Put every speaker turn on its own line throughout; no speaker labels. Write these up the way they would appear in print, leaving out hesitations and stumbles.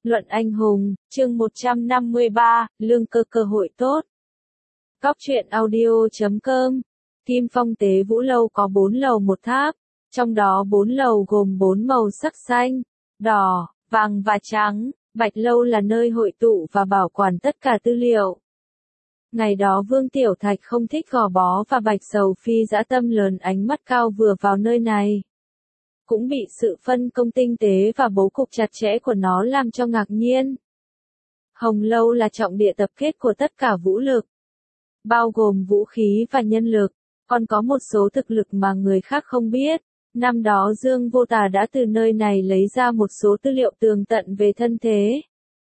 Luận anh hùng, chương 153, lương cơ cơ hội tốt. Cóc truyện audio.com. Kim Phong Tế Vũ Lâu có 4 lầu một tháp, trong đó 4 lầu gồm 4 màu sắc xanh, đỏ, vàng và trắng. Bạch Lâu là nơi hội tụ và bảo quản tất cả tư liệu. Ngày đó Vương Tiểu Thạch không thích gò bó và Bạch Sầu Phi dã tâm lớn ánh mắt cao vừa vào nơi này. Cũng bị sự phân công tinh tế và bố cục chặt chẽ của nó làm cho ngạc nhiên. Hồng Lâu là trọng địa tập kết của tất cả vũ lực, bao gồm vũ khí và nhân lực, còn có một số thực lực mà người khác không biết. Năm đó Dương Vô Tà đã từ nơi này lấy ra một số tư liệu tường tận về thân thế,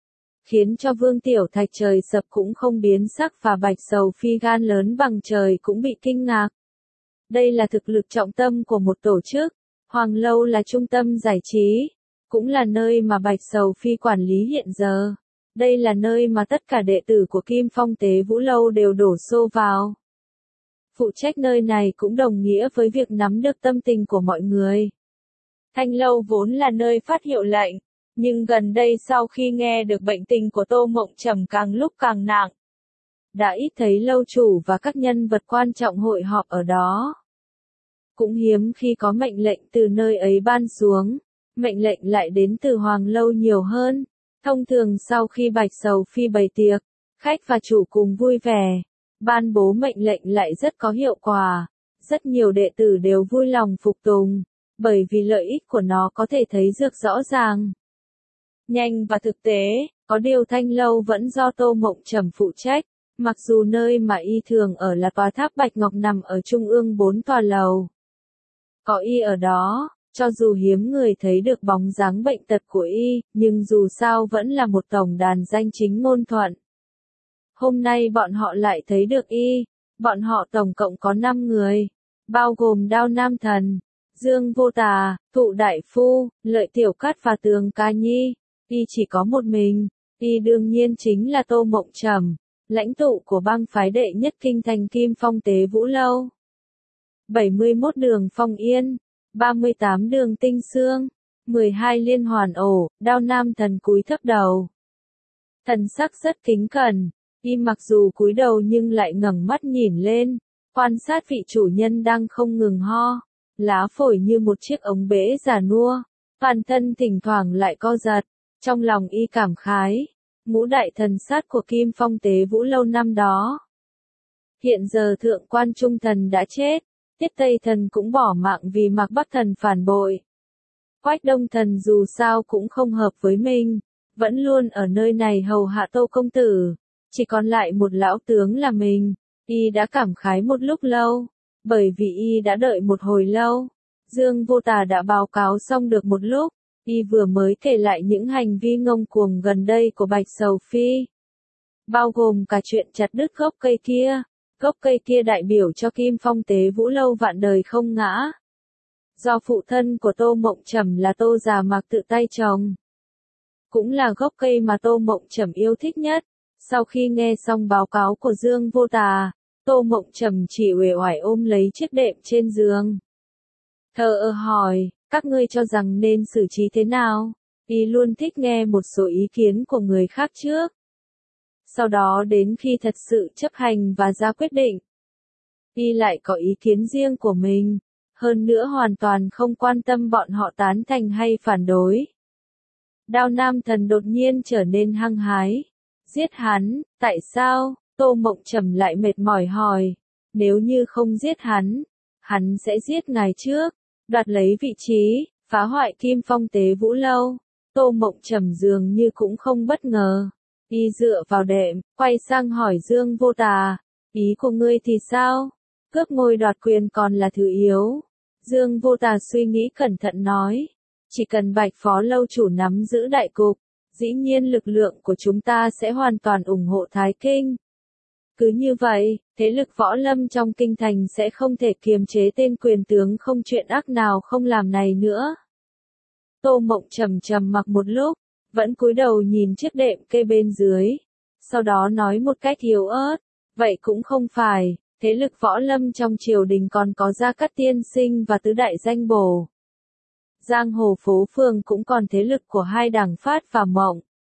khiến cho Vương Tiểu Thạch trời sập cũng không biến sắc và Bạch Sầu Phi gan lớn bằng trời cũng bị kinh ngạc. Đây là thực lực trọng tâm của một tổ chức. Hoàng Lâu là trung tâm giải trí, cũng là nơi mà Bạch Sầu Phi quản lý hiện giờ. Đây là nơi mà tất cả đệ tử của Kim Phong Tế Vũ Lâu đều đổ xô vào. Phụ trách nơi này cũng đồng nghĩa với việc nắm được tâm tình của mọi người. Thanh Lâu vốn là nơi phát hiệu lệnh, nhưng gần đây sau khi nghe được bệnh tình của Tô Mộng Trầm càng lúc càng nặng, đã ít thấy lâu chủ và các nhân vật quan trọng hội họp ở đó. Cũng hiếm khi có mệnh lệnh từ nơi ấy ban xuống, mệnh lệnh lại đến từ Hoàng Lâu nhiều hơn. Thông thường sau khi Bạch Sầu Phi bày tiệc, khách và chủ cùng vui vẻ, ban bố mệnh lệnh lại rất có hiệu quả. Rất nhiều đệ tử đều vui lòng phục tùng, bởi vì lợi ích của nó có thể thấy được rõ ràng, nhanh và thực tế. Có điều Thanh Lâu vẫn do Tô Mộng Trầm phụ trách, mặc dù nơi mà y thường ở là tòa tháp Bạch Ngọc nằm ở trung ương 4 tòa lầu. Có y ở đó, cho dù hiếm người thấy được bóng dáng bệnh tật của y, nhưng dù sao vẫn là một tổng đàn danh chính ngôn thuận. Hôm nay bọn họ lại thấy được y. Bọn họ tổng cộng có 5 người, bao gồm Đao Nam Thần, Dương Vô Tà, Thụ Đại Phu, Lợi Tiểu Cát và Tường Ca Nhi. Y chỉ có một mình, y đương nhiên chính là Tô Mộng Trầm, lãnh tụ của bang phái đệ nhất kinh thành Kim Phong Tế Vũ Lâu. 71 đường Phong Yên, 38 đường Tinh Xương, 12 liên hoàn ổ. Đao Nam Thần cúi thấp đầu, thần sắc rất kính cẩn. Y mặc dù cúi đầu nhưng lại ngẩng mắt nhìn lên, quan sát vị chủ nhân đang không ngừng ho, lá phổi như một chiếc ống bể già nua, toàn thân thỉnh thoảng lại co giật. Trong lòng y cảm khái, ngũ đại thần sát của Kim Phong Tế Vũ Lâu năm đó. Hiện giờ thượng quan trung thần đã chết, Tiết Tây Thần cũng bỏ mạng vì Mạc Bắc Thần phản bội. Quách Đông Thần dù sao cũng không hợp với mình, vẫn luôn ở nơi này hầu hạ Tô công tử. Chỉ còn lại một lão tướng là mình. Y đã cảm khái một lúc lâu, bởi vì y đã đợi một hồi lâu. Dương Vô Tà đã báo cáo xong được một lúc, y vừa mới kể lại những hành vi ngông cuồng gần đây của Bạch Sầu Phi, bao gồm cả chuyện chặt đứt gốc cây kia. Gốc cây kia đại biểu cho Kim Phong Tế Vũ Lâu vạn đời không ngã, do phụ thân của Tô Mộng Trầm là Tô Già Mạc tự tay trồng, cũng là gốc cây mà Tô Mộng Trầm yêu thích nhất. Sau khi nghe xong báo cáo của Dương Vô Tà, Tô Mộng Trầm chỉ uể oải ôm lấy chiếc đệm trên giường, thờ ơ hỏi, các ngươi cho rằng nên xử trí thế nào? Y luôn thích nghe một số ý kiến của người khác trước, sau đó đến khi thật sự chấp hành và ra quyết định, y lại có ý kiến riêng của mình, hơn nữa hoàn toàn không quan tâm bọn họ tán thành hay phản đối. Đao Nam Thần đột nhiên trở nên hăng hái. Giết hắn, tại sao? Tô Mộng Trầm lại mệt mỏi hỏi. Nếu như không giết hắn sẽ giết ngài trước, đoạt lấy vị trí, phá hoại Kim Phong Tế Vũ Lâu. Tô Mộng Trầm dường như cũng không bất ngờ. Y dựa vào đệm, quay sang hỏi Dương Vô Tà, ý của ngươi thì sao? Cướp ngôi đoạt quyền còn là thứ yếu. Dương Vô Tà suy nghĩ cẩn thận nói, chỉ cần Bạch Phó Lâu chủ nắm giữ đại cục, dĩ nhiên lực lượng của chúng ta sẽ hoàn toàn ủng hộ Thái Kinh. Cứ như vậy, thế lực võ lâm trong kinh thành sẽ không thể kiềm chế tên quyền tướng không chuyện ác nào không làm này nữa. Tô Mộng Trầm trầm mặc một lúc, vẫn cúi đầu nhìn chiếc đệm kê bên dưới, sau đó nói một cách yếu ớt, vậy cũng không phải, thế lực võ lâm trong triều đình còn có Gia Cát Tiên Sinh và tứ đại danh bổ. Giang hồ phố phường cũng còn thế lực của hai Đằng Phát và Mộng.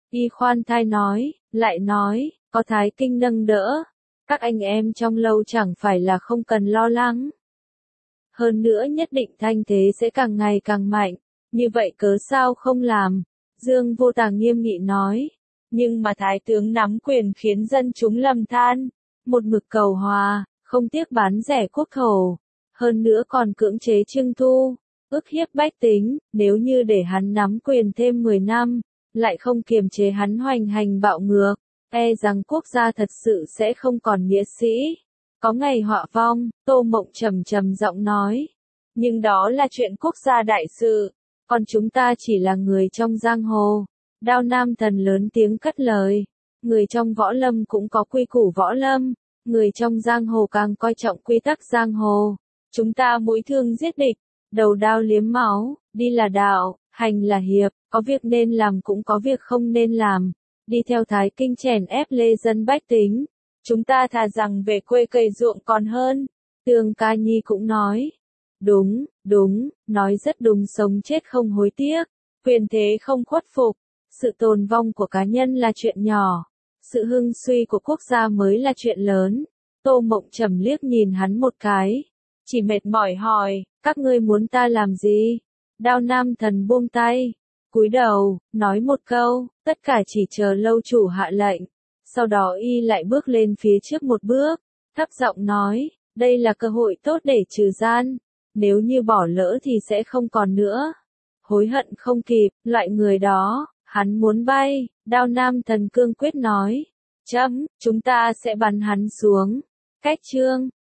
Y khoan thai nói, lại nói, có Thái Kinh nâng đỡ, các anh em trong lâu chẳng phải là không cần lo lắng. Hơn nữa nhất định thanh thế sẽ càng ngày càng mạnh, như vậy cớ sao không làm? Dương Vô Tàng nghiêm nghị nói, nhưng mà Thái tướng nắm quyền khiến dân chúng lầm than, một mực cầu hòa, không tiếc bán rẻ quốc thổ, hơn nữa còn cưỡng chế trưng thu, ức hiếp bách tính, nếu như để hắn nắm quyền thêm 10 năm, lại không kiềm chế hắn hoành hành bạo ngược, e rằng quốc gia thật sự sẽ không còn nghĩa sĩ. Có ngày họa vong, Tô Mộng trầm trầm giọng nói. Nhưng đó là chuyện quốc gia đại sự, còn chúng ta chỉ là người trong giang hồ. Đao Nam Thần lớn tiếng cất lời. Người trong võ lâm cũng có quy củ võ lâm, người trong giang hồ càng coi trọng quy tắc giang hồ. Chúng ta mũi thương giết địch, đầu đao liếm máu, đi là đạo, hành là hiệp, có việc nên làm cũng có việc không nên làm. Đi theo Thái Kinh chèn ép lê dân bách tính. Chúng ta thà rằng về quê cày ruộng còn hơn. Tương Ca Nhi cũng nói. Đúng, đúng, nói rất đúng, sống chết không hối tiếc. Quyền thế không khuất phục. Sự tồn vong của cá nhân là chuyện nhỏ. Sự hưng suy của quốc gia mới là chuyện lớn. Tô Mộng trầm liếc nhìn hắn một cái. Chỉ mệt mỏi hỏi, các ngươi muốn ta làm gì? Đao Nam Thần buông tay. Cúi đầu, nói một câu, tất cả chỉ chờ lâu chủ hạ lệnh. Sau đó y lại bước lên phía trước một bước, thấp giọng nói, đây là cơ hội tốt để trừ gian, nếu như bỏ lỡ thì sẽ không còn nữa. Hối hận không kịp, loại người đó, hắn muốn bay, Đao Nam Thần cương quyết nói, chấm, chúng ta sẽ bắn hắn xuống. Cách chương